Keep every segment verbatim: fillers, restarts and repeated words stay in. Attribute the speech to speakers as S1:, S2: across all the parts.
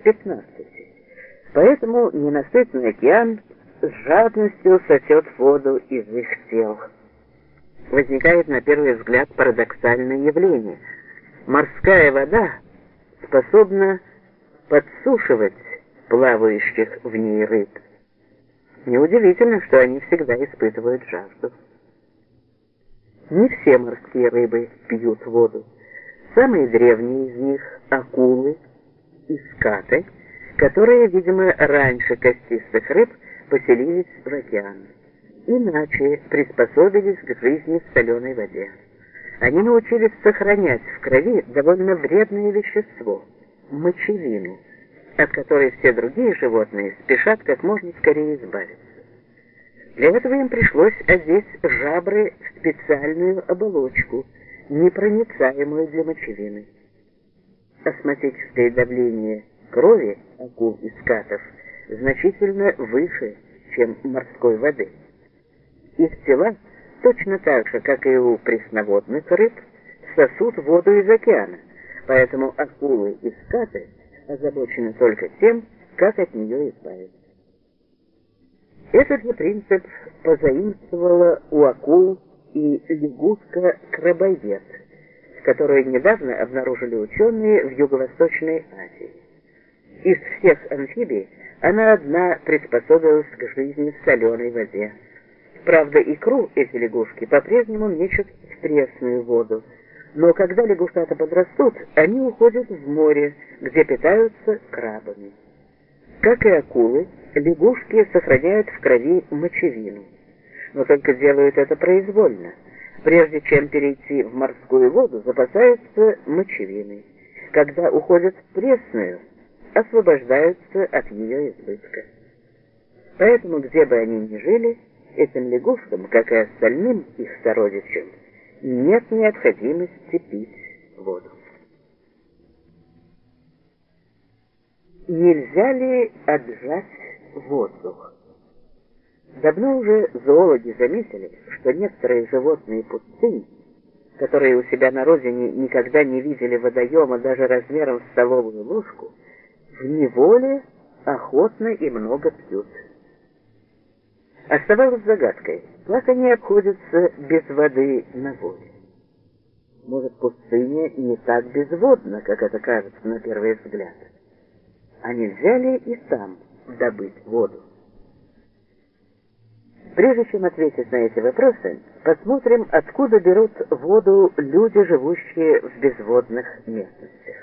S1: пятнадцати. Поэтому ненасытный океан с жадностью сосет воду из их тел. Возникает на первый взгляд парадоксальное явление. Морская вода способна подсушивать плавающих в ней рыб. Неудивительно, что они всегда испытывают жажду. Не все морские рыбы пьют воду. Самые древние из них – акулы и скаты, которые, видимо, раньше костистых рыб поселились в океане. Иначе приспособились к жизни в соленой воде. Они научились сохранять в крови довольно вредное вещество – мочевину, от которой все другие животные спешат как можно скорее избавиться. Для этого им пришлось одеть жабры в специальную оболочку, непроницаемую для мочевины. Астматическое давление крови акул и скатов значительно выше, чем морской воды. Их тела, точно так же, как и у пресноводных рыб, сосут воду из океана, поэтому акулы и скаты озабочены только тем, как от нее избавиться. Этот же принцип позаимствовала у акул и лягушка-крабоед, которую недавно обнаружили ученые в Юго-Восточной Азии. Из всех амфибий она одна приспособилась к жизни в соленой воде. Правда, икру эти лягушки по-прежнему мечут в пресную воду, но когда лягушата подрастут, они уходят в море, где питаются крабами. Как и акулы, лягушки сохраняют в крови мочевину, но только делают это произвольно. Прежде чем перейти в морскую воду, запасаются мочевиной. Когда уходят в пресную, освобождаются от ее избытка. Поэтому, где бы они ни жили, этим лягушкам, как и остальным их сородичам, нет необходимости пить воду. Нельзя ли отжать воздух? Давно уже зоологи заметили, что некоторые животные пустынь, которые у себя на родине никогда не видели водоема даже размером в столовую ложку, в неволе охотно и много пьют. Оставалось загадкой, как они обходятся без воды на воле. Может, пустыня не так безводна, как это кажется на первый взгляд. А нельзя ли и там добыть воду? Прежде чем ответить на эти вопросы, посмотрим, откуда берут воду люди, живущие в безводных местностях.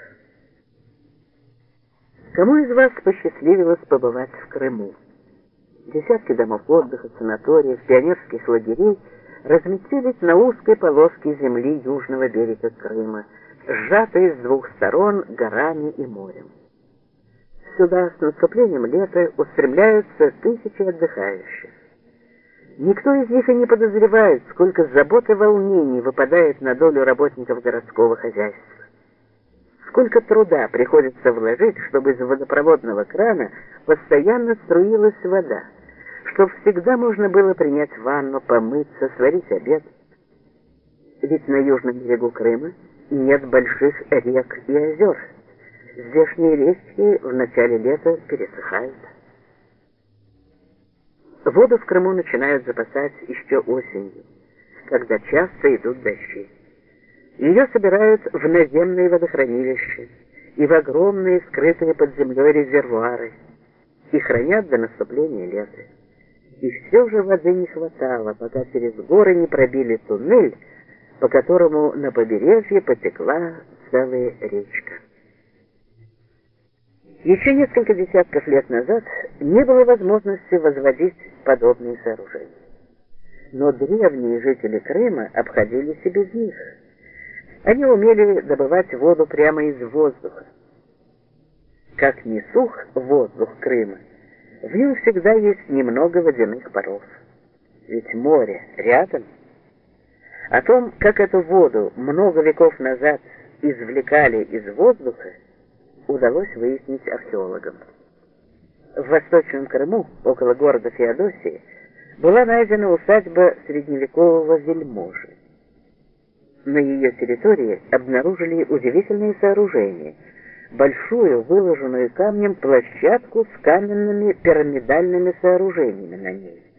S1: Кому из вас посчастливилось побывать в Крыму? Десятки домов отдыха, санаториев, пионерских лагерей разместились на узкой полоске земли южного берега Крыма, сжатой с двух сторон горами и морем. Сюда с наступлением лета устремляются тысячи отдыхающих. Никто из них и не подозревает, сколько забот и волнений выпадает на долю работников городского хозяйства. Сколько труда приходится вложить, чтобы из водопроводного крана постоянно струилась вода, чтобы всегда можно было принять ванну, помыться, сварить обед. Ведь на южном берегу Крыма нет больших рек и озер. Здешние речки в начале лета пересыхают. Воду в Крыму начинают запасать еще осенью, когда часто идут дожди. Ее собирают в наземные водохранилища и в огромные скрытые под землей резервуары и хранят до наступления лета. И все же воды не хватало, пока через горы не пробили туннель, по которому на побережье потекла целая речка. Еще несколько десятков лет назад не было возможности возводить подобные сооружения. Но древние жители Крыма обходились и без них. Они умели добывать воду прямо из воздуха. Как ни сух воздух Крыма, в нем всегда есть немного водяных паров. Ведь море рядом. О том, как эту воду много веков назад извлекали из воздуха, удалось выяснить археологам. В Восточном Крыму, около города Феодосии, была найдена усадьба средневекового вельможи. На ее территории обнаружили удивительные сооружения, большую, выложенную камнем площадку с каменными пирамидальными сооружениями на ней.